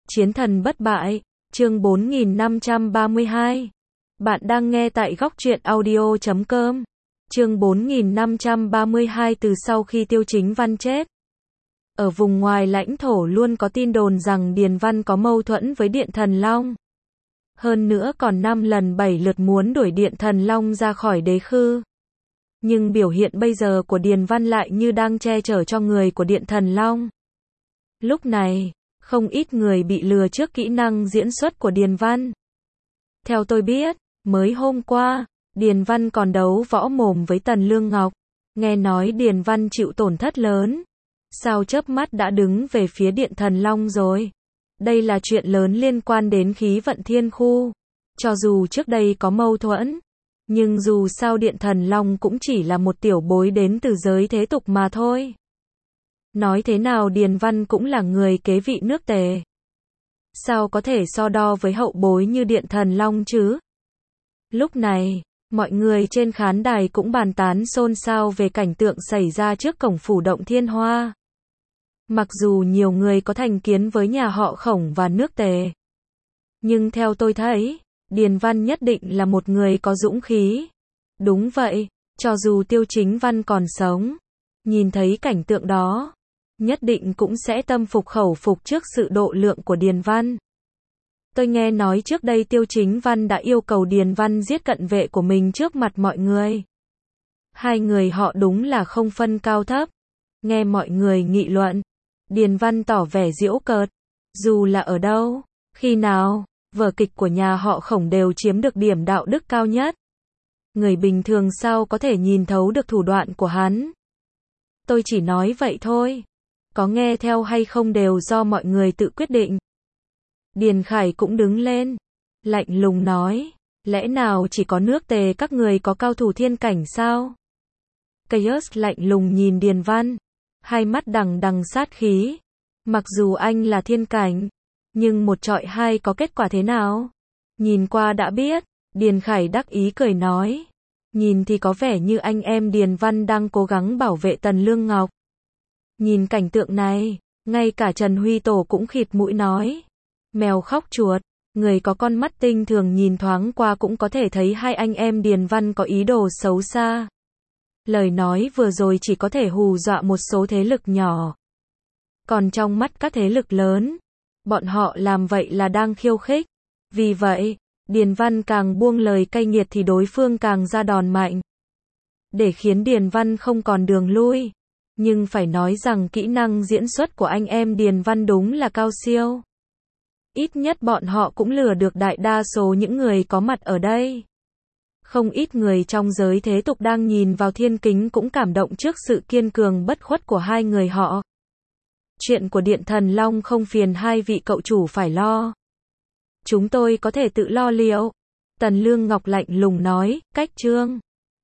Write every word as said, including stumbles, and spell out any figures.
Chiến thần bất bại, chương bốn nghìn năm trăm ba mươi hai. Bạn đang nghe tại góc truyện audio chấm com. Chương bốn nghìn năm trăm ba mươi hai. Từ sau khi Tiêu Chính Văn chết, ở vùng ngoài lãnh thổ luôn có tin đồn rằng Điền Văn có mâu thuẫn với Điện Thần Long. Hơn nữa còn năm lần bảy lượt muốn đuổi Điện Thần Long ra khỏi đế khư. Nhưng biểu hiện bây giờ của Điền Văn lại như đang che chở cho người của Điện Thần Long. Lúc này, không ít người bị lừa trước kỹ năng diễn xuất của Điền Văn. Theo tôi biết, mới hôm qua, Điền Văn còn đấu võ mồm với Tần Lương Ngọc. Nghe nói Điền Văn chịu tổn thất lớn. Sao chớp mắt đã đứng về phía Điện Thần Long rồi? Đây là chuyện lớn liên quan đến khí vận thiên khu. Cho dù trước đây có mâu thuẫn, nhưng dù sao Điện Thần Long cũng chỉ là một tiểu bối đến từ giới thế tục mà thôi. Nói thế nào Điền Văn cũng là người kế vị nước Tề. Sao có thể so đo với hậu bối như Điện Thần Long chứ? Lúc này, mọi người trên khán đài cũng bàn tán xôn xao về cảnh tượng xảy ra trước cổng phủ Động Thiên Hoa. Mặc dù nhiều người có thành kiến với nhà họ Khổng và nước Tề, nhưng theo tôi thấy, Điền Văn nhất định là một người có dũng khí. Đúng vậy, cho dù Tiêu Chính Văn còn sống, nhìn thấy cảnh tượng đó, nhất định cũng sẽ tâm phục khẩu phục trước sự độ lượng của Điền Văn. Tôi nghe nói trước đây Tiêu Chính Văn đã yêu cầu Điền Văn giết cận vệ của mình trước mặt mọi người. Hai người họ đúng là không phân cao thấp. Nghe mọi người nghị luận, Điền Văn tỏ vẻ giễu cợt. Dù là ở đâu, khi nào, vở kịch của nhà họ Khổng đều chiếm được điểm đạo đức cao nhất. Người bình thường sao có thể nhìn thấu được thủ đoạn của hắn. Tôi chỉ nói vậy thôi. Có nghe theo hay không đều do mọi người tự quyết định. Điền Khải cũng đứng lên, lạnh lùng nói, lẽ nào chỉ có nước Tề các người có cao thủ thiên cảnh sao? Chaos lạnh lùng nhìn Điền Văn, hai mắt đằng đằng sát khí. Mặc dù anh là thiên cảnh, nhưng một trọi hai có kết quả thế nào? Nhìn qua đã biết. Điền Khải đắc ý cười nói, nhìn thì có vẻ như anh em Điền Văn đang cố gắng bảo vệ Tần Lương Ngọc. Nhìn cảnh tượng này, ngay cả Trần Huy Tổ cũng khịt mũi nói, mèo khóc chuột, người có con mắt tinh thường nhìn thoáng qua cũng có thể thấy hai anh em Điền Văn có ý đồ xấu xa. Lời nói vừa rồi chỉ có thể hù dọa một số thế lực nhỏ. Còn trong mắt các thế lực lớn, bọn họ làm vậy là đang khiêu khích. Vì vậy, Điền Văn càng buông lời cay nghiệt thì đối phương càng ra đòn mạnh. Để khiến Điền Văn không còn đường lui. Nhưng phải nói rằng kỹ năng diễn xuất của anh em Điền Văn đúng là cao siêu. Ít nhất bọn họ cũng lừa được đại đa số những người có mặt ở đây. Không ít người trong giới thế tục đang nhìn vào thiên kính cũng cảm động trước sự kiên cường bất khuất của hai người họ. Chuyện của Điện Thần Long không phiền hai vị cậu chủ phải lo. Chúng tôi có thể tự lo liệu. Tần Lương Ngọc lạnh lùng nói, cách trương.